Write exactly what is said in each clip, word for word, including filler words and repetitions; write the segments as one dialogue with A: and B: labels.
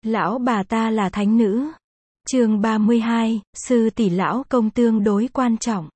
A: Lão bà ta là thánh nữ. Chương ba mươi hai, sư tỷ lão công tương đối quan trọng.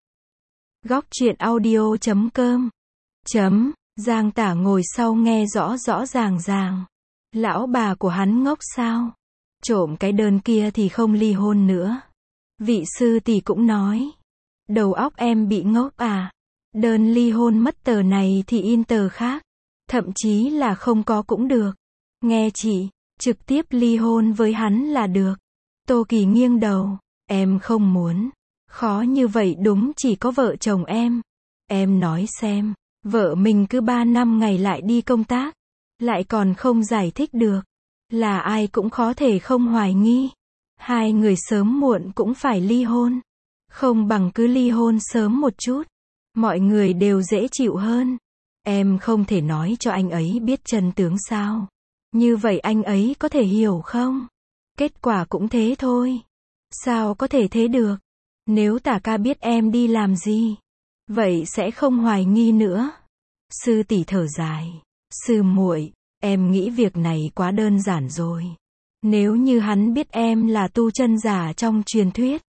A: Góc truyện audio chấm com. Chấm, Giang Tả ngồi sau nghe rõ rõ ràng ràng. Lão bà của hắn ngốc sao? Trộm cái đơn kia thì không ly hôn nữa. Vị sư tỷ cũng nói. Đầu óc em bị ngốc à? Đơn ly hôn mất tờ này thì in tờ khác. Thậm chí là không có cũng được. Nghe chị, trực tiếp ly hôn với hắn là được. Tô Kỳ nghiêng đầu. Em không muốn. Khó như vậy đúng chỉ có vợ chồng em. Em nói xem, vợ mình cứ ba năm ngày lại đi công tác. Lại còn không giải thích được. Là ai cũng khó thể không hoài nghi. Hai người sớm muộn cũng phải ly hôn. Không bằng cứ ly hôn sớm một chút. Mọi người đều dễ chịu hơn. Em không thể nói cho anh ấy biết chân tướng sao? Như vậy anh ấy có thể hiểu không? Kết quả cũng thế thôi. Sao có thể thế được? Nếu Tả ca biết em đi làm gì, vậy sẽ không hoài nghi nữa. Sư tỷ thở dài. Sư muội, em nghĩ việc này quá đơn giản rồi. Nếu như hắn biết em là tu chân giả trong truyền thuyết,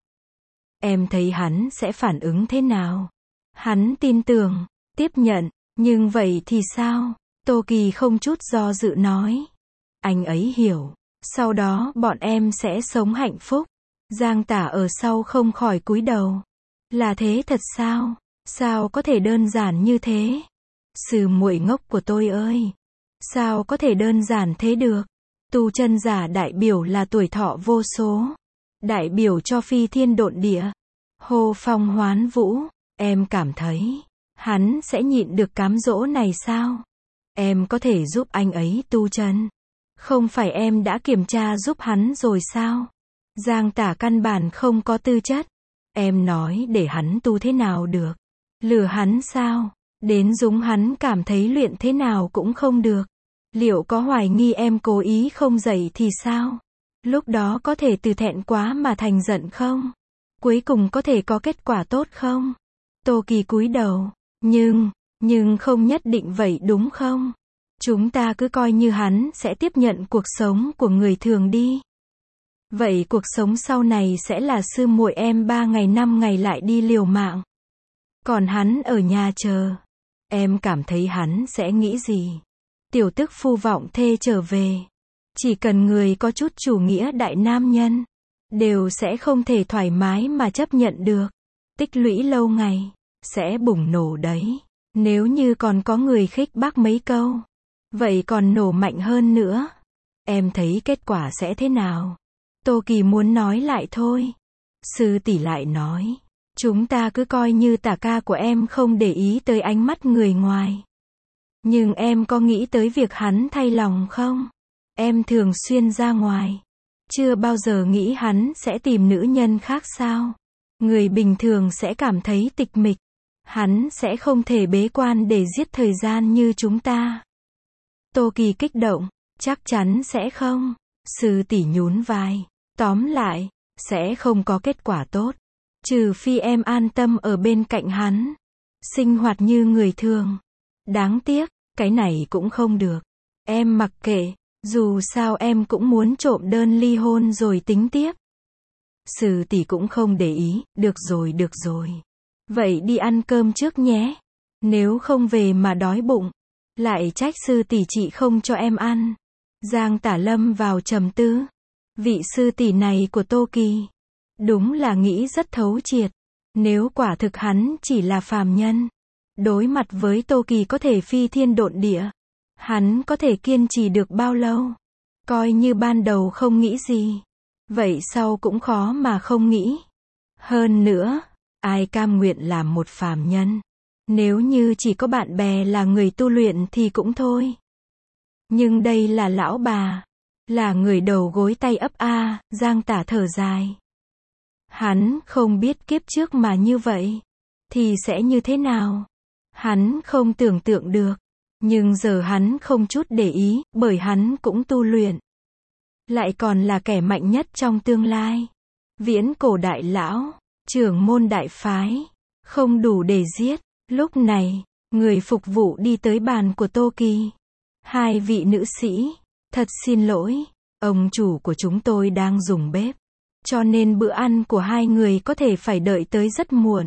A: em thấy hắn sẽ phản ứng thế nào? Hắn tin tưởng, tiếp nhận, nhưng vậy thì sao? Tô Kỳ không chút do dự nói. Anh ấy hiểu, sau đó bọn em sẽ sống hạnh phúc. Giang Tả ở sau không khỏi cúi đầu. Là thế thật sao? Sao có thể đơn giản như thế? Sư muội ngốc của tôi ơi! Sao có thể đơn giản thế được? Tu chân giả đại biểu là tuổi thọ vô số. Đại biểu cho phi thiên độn địa. Hô phong hoán vũ. Em cảm thấy, hắn sẽ nhịn được cám dỗ này sao? Em có thể giúp anh ấy tu chân. Không phải em đã kiểm tra giúp hắn rồi sao? Giang Tả căn bản không có tư chất. Em nói để hắn tu thế nào được? Lừa hắn sao? Đến giống hắn cảm thấy luyện thế nào cũng không được. Liệu có hoài nghi em cố ý không dạy thì sao? Lúc đó có thể từ thẹn quá mà thành giận không? Cuối cùng có thể có kết quả tốt không? Tô Kỳ cúi đầu. Nhưng, nhưng không nhất định vậy đúng không? Chúng ta cứ coi như hắn sẽ tiếp nhận cuộc sống của người thường đi. Vậy cuộc sống sau này sẽ là sư muội em ba ngày năm ngày lại đi liều mạng. Còn hắn ở nhà chờ. Em cảm thấy hắn sẽ nghĩ gì? Tiểu tức phu vọng thê trở về. Chỉ cần người có chút chủ nghĩa đại nam nhân, đều sẽ không thể thoải mái mà chấp nhận được. Tích lũy lâu ngày, sẽ bùng nổ đấy. Nếu như còn có người khích bác mấy câu, vậy còn nổ mạnh hơn nữa. Em thấy kết quả sẽ thế nào? Tô Kỳ muốn nói lại thôi. Sư tỷ lại nói. Chúng ta cứ coi như Tả ca của em không để ý tới ánh mắt người ngoài. Nhưng em có nghĩ tới việc hắn thay lòng không? Em thường xuyên ra ngoài. Chưa bao giờ nghĩ hắn sẽ tìm nữ nhân khác sao? Người bình thường sẽ cảm thấy tịch mịch. Hắn sẽ không thể bế quan để giết thời gian như chúng ta. Tô Kỳ kích động. Chắc chắn sẽ không. Sư tỷ nhún vai. Tóm lại, sẽ không có kết quả tốt. Trừ phi em an tâm ở bên cạnh hắn. Sinh hoạt như người thường. Đáng tiếc, cái này cũng không được. Em mặc kệ, dù sao em cũng muốn trộm đơn ly hôn rồi tính tiếp. Sư tỷ cũng không để ý. Được rồi được rồi. Vậy đi ăn cơm trước nhé. Nếu không về mà đói bụng, lại trách sư tỷ chị không cho em ăn. Giang Tả lâm vào trầm tư. Vị sư tỷ này của Tô Kỳ, đúng là nghĩ rất thấu triệt. Nếu quả thực hắn chỉ là phàm nhân, đối mặt với Tô Kỳ có thể phi thiên độn địa, hắn có thể kiên trì được bao lâu? Coi như ban đầu không nghĩ gì, vậy sau cũng khó mà không nghĩ. Hơn nữa, ai cam nguyện làm một phàm nhân? Nếu như chỉ có bạn bè là người tu luyện thì cũng thôi. Nhưng đây là lão bà, là người đầu gối tay ấp a. À, Giang Tả thở dài. Hắn không biết kiếp trước mà như vậy, thì sẽ như thế nào? Hắn không tưởng tượng được. Nhưng giờ hắn không chút để ý, bởi hắn cũng tu luyện. Lại còn là kẻ mạnh nhất trong tương lai. Viễn cổ đại lão, trưởng môn đại phái, không đủ để giết. Lúc này, người phục vụ đi tới bàn của Tô Kỳ. Hai vị nữ sĩ, thật xin lỗi, Ông chủ của chúng tôi đang dùng bếp, cho nên bữa ăn của hai người có thể phải đợi tới rất muộn.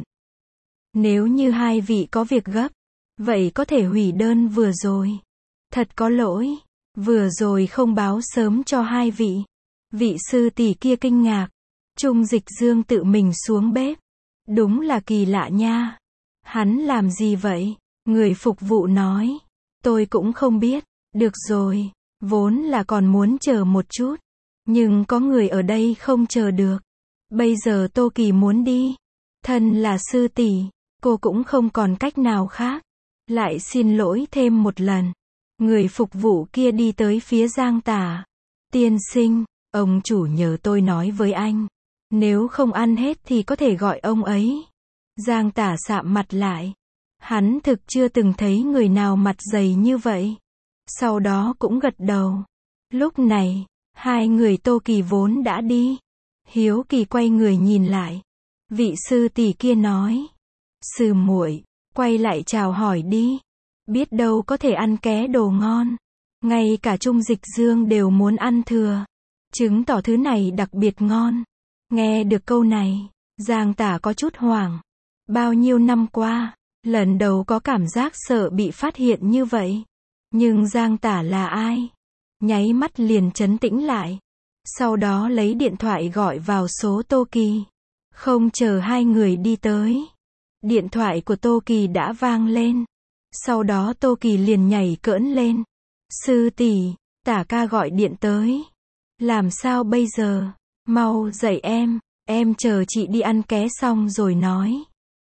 A: Nếu như hai vị có việc gấp, vậy có thể hủy đơn vừa rồi. Thật có lỗi, vừa rồi không báo sớm cho hai vị. Vị sư tỷ kia kinh ngạc. Trung Dịch Dương tự mình xuống bếp. Đúng là kỳ lạ nha. Hắn làm gì vậy? Người phục vụ nói. Tôi cũng không biết. Được rồi, vốn là còn muốn chờ một chút. Nhưng có người ở đây không chờ được. Bây giờ Tô Kỳ muốn đi. Thân là sư tỷ, cô cũng không còn cách nào khác. Lại xin lỗi thêm một lần. Người phục vụ kia đi tới phía Giang Tả. Tiên sinh, ông chủ nhờ tôi nói với anh. Nếu không ăn hết thì có thể gọi ông ấy. Giang Tả sạm mặt lại. Hắn thực chưa từng thấy người nào mặt dày như vậy. Sau đó cũng gật đầu. Lúc này, hai người Tô Kỳ vốn đã đi. Hiếu Kỳ quay người nhìn lại. Vị sư tỷ kia nói. Sư muội, quay lại chào hỏi đi. Biết đâu có thể ăn ké đồ ngon. Ngay cả Trung Dịch Dương đều muốn ăn thừa. Chứng tỏ thứ này đặc biệt ngon. Nghe được câu này, Giang Tả có chút hoảng. Bao nhiêu năm qua, lần đầu có cảm giác sợ bị phát hiện như vậy. Nhưng Giang Tả là ai? Nháy mắt liền trấn tĩnh lại. Sau đó lấy điện thoại gọi vào số Tô Kỳ. Không chờ hai người đi tới. Điện thoại của Tô Kỳ đã vang lên. Sau đó Tô Kỳ liền nhảy cỡn lên. Sư tỷ, Tả ca gọi điện tới. Làm sao bây giờ? Mau dậy em, em chờ chị đi ăn ké xong rồi nói.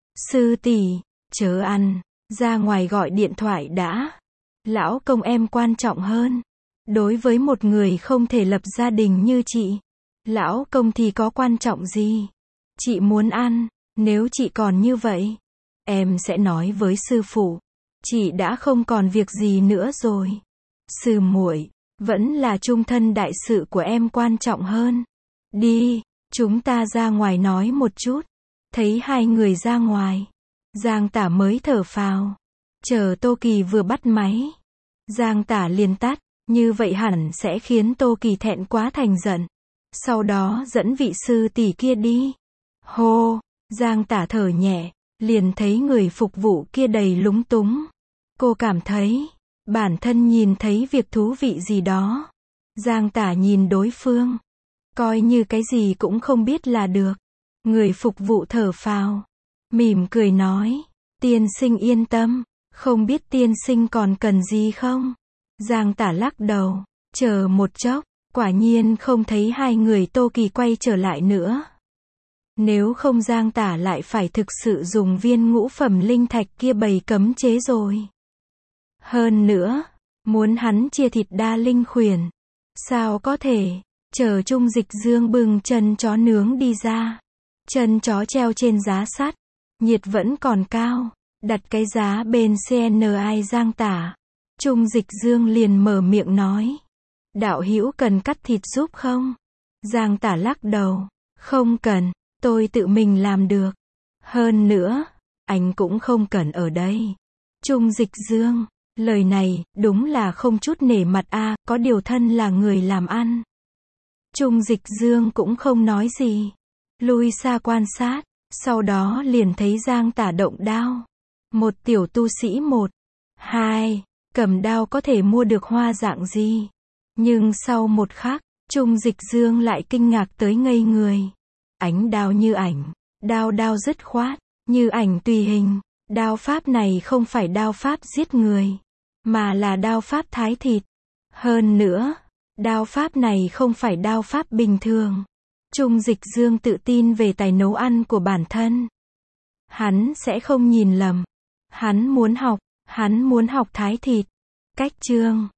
A: Sư tỷ, chớ ăn, ra ngoài gọi điện thoại đã. Lão công em quan trọng hơn. Đối với một người không thể lập gia đình như chị, lão công thì có quan trọng gì? Chị muốn ăn, nếu chị còn như vậy, em sẽ nói với sư phụ. Chị đã không còn việc gì nữa rồi. Sư muội, vẫn là chung thân đại sự của em quan trọng hơn. Đi, chúng ta ra ngoài nói một chút. Thấy hai người ra ngoài, Giang Tả mới thở phào. Chờ Tô Kỳ vừa bắt máy, Giang Tả liền tắt. Như vậy hẳn sẽ khiến Tô Kỳ thẹn quá thành giận. Sau đó dẫn vị sư tỷ kia đi. Hô, Giang Tả thở nhẹ, liền thấy người phục vụ kia đầy lúng túng. Cô cảm thấy, bản thân nhìn thấy việc thú vị gì đó. Giang Tả nhìn đối phương, coi như cái gì cũng không biết là được. Người phục vụ thở phào, mỉm cười nói, tiên sinh yên tâm, không biết tiên sinh còn cần gì không? Giang Tả lắc đầu, chờ một chốc, quả nhiên không thấy hai người Tô Kỳ quay trở lại nữa. Nếu không Giang Tả lại phải thực sự dùng viên ngũ phẩm linh thạch kia bày cấm chế rồi. Hơn nữa, muốn hắn chia thịt đa linh khuyển. Sao có thể, chờ Trung Dịch Dương bưng chân chó nướng đi ra. Chân chó treo trên giá sắt, nhiệt vẫn còn cao, đặt cái giá bên xê en i Giang Tả. Trung Dịch Dương liền mở miệng nói. Đạo hữu cần cắt thịt giúp không? Giang Tả lắc đầu. Không cần, tôi tự mình làm được. Hơn nữa, anh cũng không cần ở đây. Trung Dịch Dương, lời này, đúng là không chút nể mặt a, à, có điều thân là người làm ăn. Trung Dịch Dương cũng không nói gì. Lui xa quan sát, sau đó liền thấy Giang Tả động đao. Một tiểu tu sĩ một, hai, cầm đao có thể mua được hoa dạng gì. Nhưng sau một khắc, Trung Dịch Dương lại kinh ngạc tới ngây người. Ánh đao như ảnh, đao đao dứt khoát, như ảnh tùy hình. Đao pháp này không phải đao pháp giết người, mà là đao pháp thái thịt. Hơn nữa, đao pháp này không phải đao pháp bình thường. Trung Dịch Dương tự tin về tài nấu ăn của bản thân. Hắn sẽ không nhìn lầm. Hắn muốn học, hắn muốn học thái thịt. Cách chương